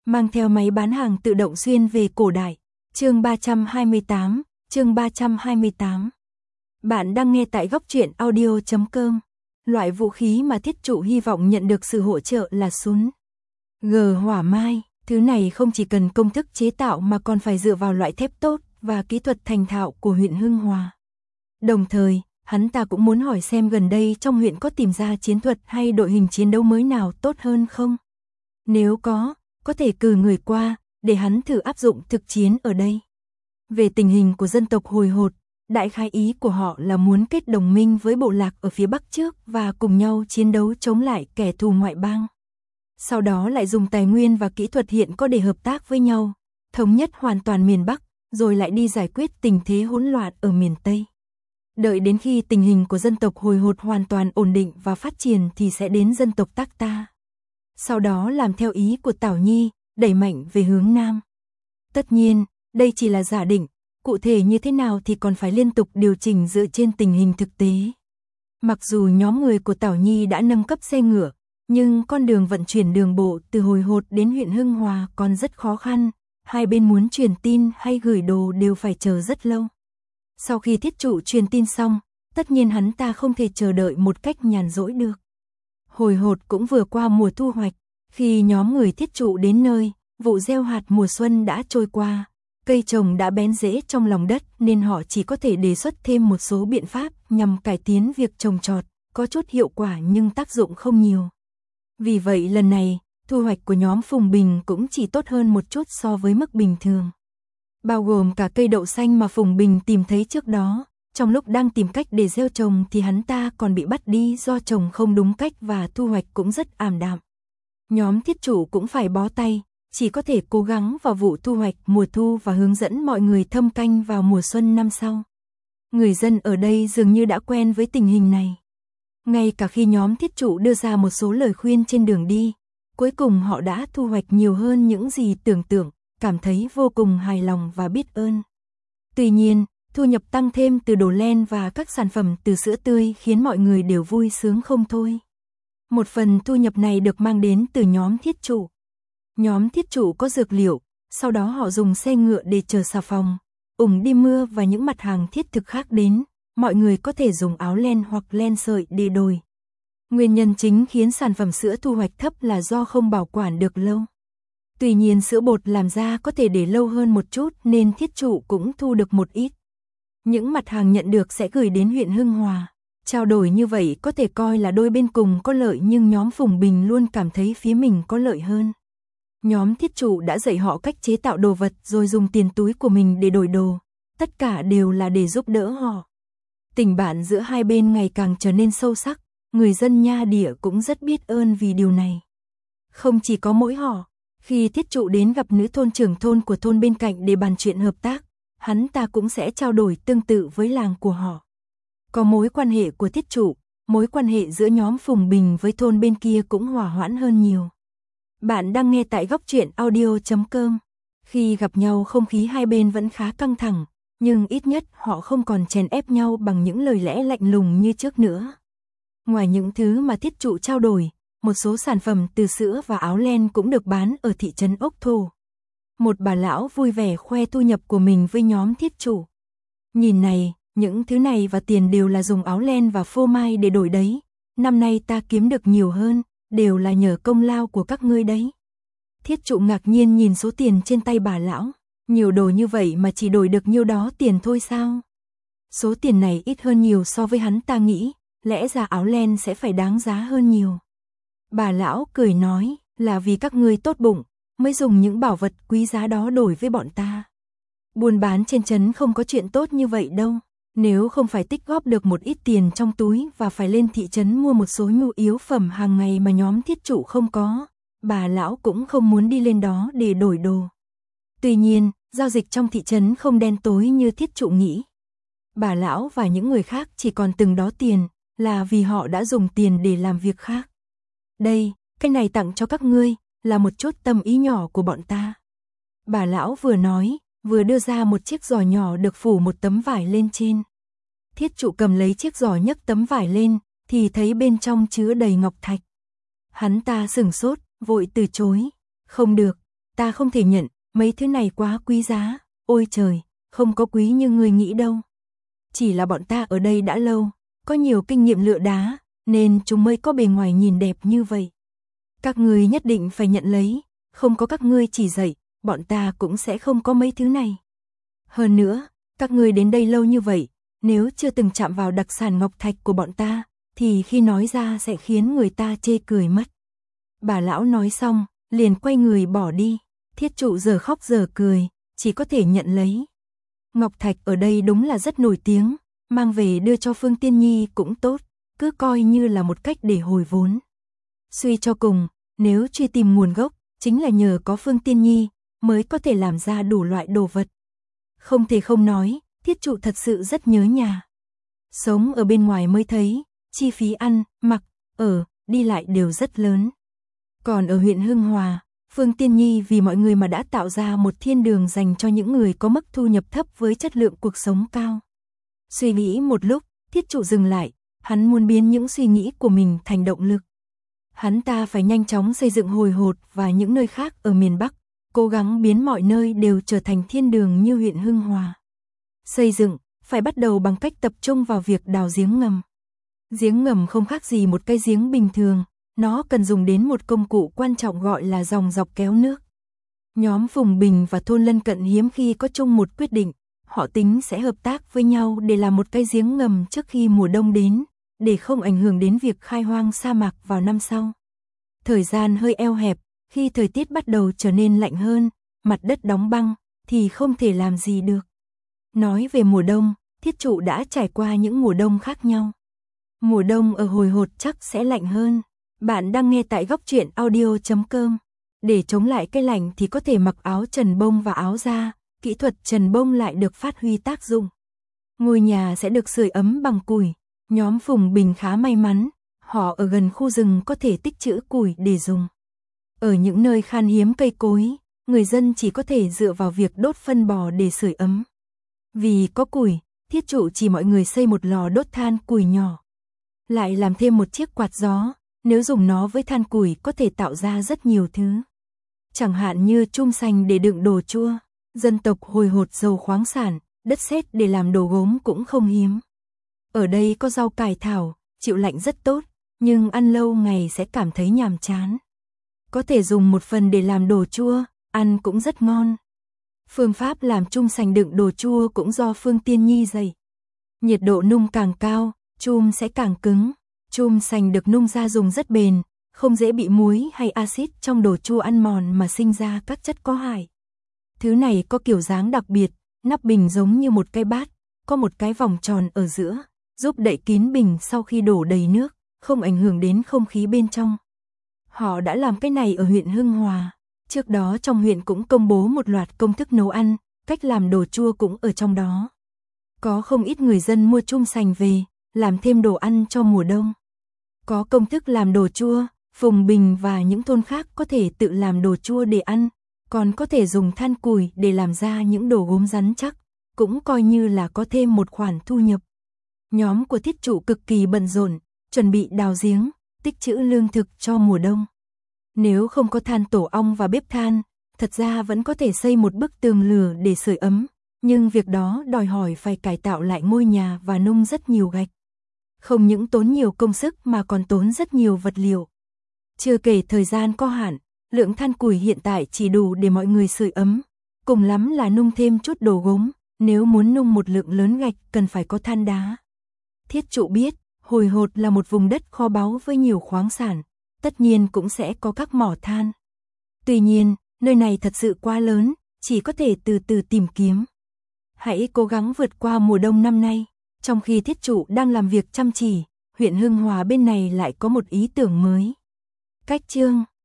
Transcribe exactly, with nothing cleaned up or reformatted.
mang theo máy bán hàng tự động xuyên về cổ đại. Chương ba trăm hai mươi tám, chương ba trăm hai mươi tám. Bạn đang nghe tại góc truyện audio chấm com. Loại vũ khí mà thiết trụ hy vọng nhận được sự hỗ trợ là súng G hỏa mai. Thứ này không chỉ cần công thức chế tạo mà còn phải dựa vào loại thép tốt và kỹ thuật thành thạo của huyện Hưng Hòa. Đồng thời, hắn ta cũng muốn hỏi xem gần đây trong huyện có tìm ra chiến thuật hay đội hình chiến đấu mới nào tốt hơn không? Nếu có, có thể cử người qua, để hắn thử áp dụng thực chiến ở đây. Về tình hình của dân tộc Hồi Hột, đại khái ý của họ là muốn kết đồng minh với bộ lạc ở phía Bắc trước và cùng nhau chiến đấu chống lại kẻ thù ngoại bang. Sau đó lại dùng tài nguyên và kỹ thuật hiện có để hợp tác với nhau, thống nhất hoàn toàn miền Bắc, rồi lại đi giải quyết tình thế hỗn loạn ở miền Tây. Đợi đến khi tình hình của dân tộc Hồi Hột hoàn toàn ổn định và phát triển thì sẽ đến dân tộc Tác Ta. Sau đó làm theo ý của Tảo Nhi, đẩy mạnh về hướng Nam. Tất nhiên, đây chỉ là giả định, cụ thể như thế nào thì còn phải liên tục điều chỉnh dựa trên tình hình thực tế. Mặc dù nhóm người của Tảo Nhi đã nâng cấp xe ngựa, nhưng con đường vận chuyển đường bộ từ Hồi Hột đến huyện Hưng Hòa còn rất khó khăn, hai bên muốn truyền tin hay gửi đồ đều phải chờ rất lâu. Sau khi thiết trụ truyền tin xong, tất nhiên hắn ta không thể chờ đợi một cách nhàn rỗi được. Hồi Hột cũng vừa qua mùa thu hoạch, khi nhóm người thiết trụ đến nơi, vụ gieo hạt mùa xuân đã trôi qua, cây trồng đã bén rễ trong lòng đất nên họ chỉ có thể đề xuất thêm một số biện pháp nhằm cải tiến việc trồng trọt, có chút hiệu quả nhưng tác dụng không nhiều. Vì vậy lần này, thu hoạch của nhóm Phùng Bình cũng chỉ tốt hơn một chút so với mức bình thường. Bao gồm cả cây đậu xanh mà Phùng Bình tìm thấy trước đó, trong lúc đang tìm cách để gieo trồng thì hắn ta còn bị bắt đi do trồng không đúng cách và thu hoạch cũng rất ảm đạm. Nhóm thiết chủ cũng phải bó tay, chỉ có thể cố gắng vào vụ thu hoạch mùa thu và hướng dẫn mọi người thâm canh vào mùa xuân năm sau. Người dân ở đây dường như đã quen với tình hình này. Ngay cả khi nhóm thiết chủ đưa ra một số lời khuyên trên đường đi, cuối cùng họ đã thu hoạch nhiều hơn những gì tưởng tượng, cảm thấy vô cùng hài lòng và biết ơn. Tuy nhiên, thu nhập tăng thêm từ đồ len và các sản phẩm từ sữa tươi khiến mọi người đều vui sướng không thôi. Một phần thu nhập này được mang đến từ nhóm thiết chủ. Nhóm thiết chủ có dược liệu, sau đó họ dùng xe ngựa để chở xà phòng, ủng đi mưa và những mặt hàng thiết thực khác đến. Mọi người có thể dùng áo len hoặc len sợi để đổi. Nguyên nhân chính khiến sản phẩm sữa thu hoạch thấp là do không bảo quản được lâu. Tuy nhiên sữa bột làm ra có thể để lâu hơn một chút nên thiết chủ cũng thu được một ít. Những mặt hàng nhận được sẽ gửi đến huyện Hưng Hòa. Trao đổi như vậy có thể coi là đôi bên cùng có lợi nhưng nhóm Phùng Bình luôn cảm thấy phía mình có lợi hơn. Nhóm thiết chủ đã dạy họ cách chế tạo đồ vật rồi dùng tiền túi của mình để đổi đồ. Tất cả đều là để giúp đỡ họ. Tình bạn giữa hai bên ngày càng trở nên sâu sắc, người dân Nha Địa cũng rất biết ơn vì điều này. Không chỉ có mỗi họ, khi thiết trụ đến gặp nữ thôn trưởng thôn của thôn bên cạnh để bàn chuyện hợp tác, hắn ta cũng sẽ trao đổi tương tự với làng của họ. Có mối quan hệ của thiết trụ, mối quan hệ giữa nhóm Phùng Bình với thôn bên kia cũng hòa hoãn hơn nhiều. Bạn đang nghe tại góc truyện audio chấm com. Khi gặp nhau không khí hai bên vẫn khá căng thẳng, nhưng ít nhất họ không còn chèn ép nhau bằng những lời lẽ lạnh lùng như trước nữa. Ngoài những thứ mà thiết trụ trao đổi, một số sản phẩm từ sữa và áo len cũng được bán ở thị trấn Ốc Thổ. Một bà lão vui vẻ khoe thu nhập của mình với nhóm thiết trụ. Nhìn này, những thứ này và tiền đều là dùng áo len và phô mai để đổi đấy. Năm nay ta kiếm được nhiều hơn, đều là nhờ công lao của các ngươi đấy. Thiết trụ ngạc nhiên nhìn số tiền trên tay bà lão. Nhiều đồ như vậy mà chỉ đổi được nhiêu đó tiền thôi sao? Số tiền này ít hơn nhiều so với hắn ta nghĩ, lẽ ra áo len sẽ phải đáng giá hơn nhiều. Bà lão cười nói, là vì các ngươi tốt bụng, mới dùng những bảo vật quý giá đó đổi với bọn ta. Buôn bán trên trấn không có chuyện tốt như vậy đâu, nếu không phải tích góp được một ít tiền trong túi và phải lên thị trấn mua một số nhu yếu phẩm hàng ngày mà nhóm thiết chủ không có, bà lão cũng không muốn đi lên đó để đổi đồ. Tuy nhiên, giao dịch trong thị trấn không đen tối như thiết trụ nghĩ. Bà lão và những người khác chỉ còn từng đó tiền, là vì họ đã dùng tiền để làm việc khác. Đây, cái này tặng cho các ngươi, là một chút tâm ý nhỏ của bọn ta. Bà lão vừa nói, vừa đưa ra một chiếc giỏ nhỏ được phủ một tấm vải lên trên. Thiết trụ cầm lấy chiếc giỏ nhấc tấm vải lên, thì thấy bên trong chứa đầy ngọc thạch. Hắn ta sửng sốt, vội từ chối. Không được, ta không thể nhận, mấy thứ này quá quý giá, ôi trời, không có quý như người nghĩ đâu. Chỉ là bọn ta ở đây đã lâu, có nhiều kinh nghiệm lựa đá, nên chúng mới có bề ngoài nhìn đẹp như vậy. Các ngươi nhất định phải nhận lấy, không có các ngươi chỉ dạy, bọn ta cũng sẽ không có mấy thứ này. Hơn nữa, các ngươi đến đây lâu như vậy, nếu chưa từng chạm vào đặc sản ngọc thạch của bọn ta, thì khi nói ra sẽ khiến người ta chê cười mất. Bà lão nói xong, liền quay người bỏ đi, Thiết trụ giờ khóc giờ cười, chỉ có thể nhận lấy. Ngọc thạch ở đây đúng là rất nổi tiếng, mang về đưa cho Phương Tiên Nhi cũng tốt, cứ coi như là một cách để hồi vốn. Suy cho cùng, nếu truy tìm nguồn gốc, chính là nhờ có Phương Tiên Nhi, mới có thể làm ra đủ loại đồ vật. Không thể không nói, Thiết trụ thật sự rất nhớ nhà. Sống ở bên ngoài mới thấy, chi phí ăn, mặc, ở, đi lại đều rất lớn. Còn ở huyện Hưng Hòa, Phương Tiên Nhi vì mọi người mà đã tạo ra một thiên đường dành cho những người có mức thu nhập thấp với chất lượng cuộc sống cao. Suy nghĩ một lúc, Thiết trụ dừng lại, hắn muốn biến những suy nghĩ của mình thành động lực. Hắn ta phải nhanh chóng xây dựng Hồi Hột và những nơi khác ở miền Bắc, cố gắng biến mọi nơi đều trở thành thiên đường như huyện Hưng Hòa. Xây dựng, phải bắt đầu bằng cách tập trung vào việc đào giếng ngầm. Giếng ngầm không khác gì một cái giếng bình thường, nó cần dùng đến một công cụ quan trọng gọi là dòng dọc kéo nước. Nhóm Phùng Bình và thôn lân cận hiếm khi có chung một quyết định, họ tính sẽ hợp tác với nhau để làm một cái giếng ngầm trước khi mùa đông đến, để không ảnh hưởng đến việc khai hoang sa mạc vào năm sau. Thời gian hơi eo hẹp, khi thời tiết bắt đầu trở nên lạnh hơn, mặt đất đóng băng, thì không thể làm gì được. Nói về mùa đông, Thiết trụ đã trải qua những mùa đông khác nhau. Mùa đông ở Hồi Hột chắc sẽ lạnh hơn. Bạn đang nghe tại góc truyện audio chấm com. Để chống lại cái lạnh thì có thể mặc áo trần bông và áo da, kỹ thuật trần bông lại được phát huy tác dụng. Ngôi nhà sẽ được sưởi ấm bằng củi. Nhóm Phùng Bình khá may mắn, họ ở gần khu rừng có thể tích trữ củi để dùng. Ở những nơi khan hiếm cây cối, người dân chỉ có thể dựa vào việc đốt phân bò để sưởi ấm. Vì có củi, Thiết trụ chỉ mọi người xây một lò đốt than củi nhỏ. Lại làm thêm một chiếc quạt gió, nếu dùng nó với than củi có thể tạo ra rất nhiều thứ. Chẳng hạn như chum sành để đựng đồ chua, dân tộc Hồi Hột giàu khoáng sản, đất sét để làm đồ gốm cũng không hiếm. Ở đây có rau cải thảo, chịu lạnh rất tốt, nhưng ăn lâu ngày sẽ cảm thấy nhàm chán. Có thể dùng một phần để làm đồ chua, ăn cũng rất ngon. Phương pháp làm chum sành đựng đồ chua cũng do Phương Tiên Nhi dạy. Nhiệt độ nung càng cao, chum sẽ càng cứng. Chum sành được nung ra dùng rất bền, không dễ bị muối hay axit trong đồ chua ăn mòn mà sinh ra các chất có hại. Thứ này có kiểu dáng đặc biệt, nắp bình giống như một cái bát, có một cái vòng tròn ở giữa, giúp đậy kín bình sau khi đổ đầy nước, không ảnh hưởng đến không khí bên trong. Họ đã làm cái này ở huyện Hưng Hòa. Trước đó trong huyện cũng công bố một loạt công thức nấu ăn, cách làm đồ chua cũng ở trong đó. Có không ít người dân mua chum sành về, làm thêm đồ ăn cho mùa đông. Có công thức làm đồ chua, Phùng Bình và những thôn khác có thể tự làm đồ chua để ăn, còn có thể dùng than củi để làm ra những đồ gốm rắn chắc, cũng coi như là có thêm một khoản thu nhập. Nhóm của Thiết trụ cực kỳ bận rộn, chuẩn bị đào giếng, tích trữ lương thực cho mùa đông. Nếu không có than tổ ong và bếp than, thật ra vẫn có thể xây một bức tường lửa để sưởi ấm, nhưng việc đó đòi hỏi phải cải tạo lại ngôi nhà và nung rất nhiều gạch. Không những tốn nhiều công sức mà còn tốn rất nhiều vật liệu. Chưa kể thời gian có hạn, lượng than củi hiện tại chỉ đủ để mọi người sưởi ấm, cùng lắm là nung thêm chút đồ gốm, nếu muốn nung một lượng lớn gạch cần phải có than đá. Thiết trụ biết, Hồi Hột là một vùng đất kho báu với nhiều khoáng sản, tất nhiên cũng sẽ có các mỏ than. Tuy nhiên, nơi này thật sự quá lớn, chỉ có thể từ từ tìm kiếm. Hãy cố gắng vượt qua mùa đông năm nay. Trong khi Thiết trụ đang làm việc chăm chỉ, huyện Hưng Hòa bên này lại có một ý tưởng mới. Cách chương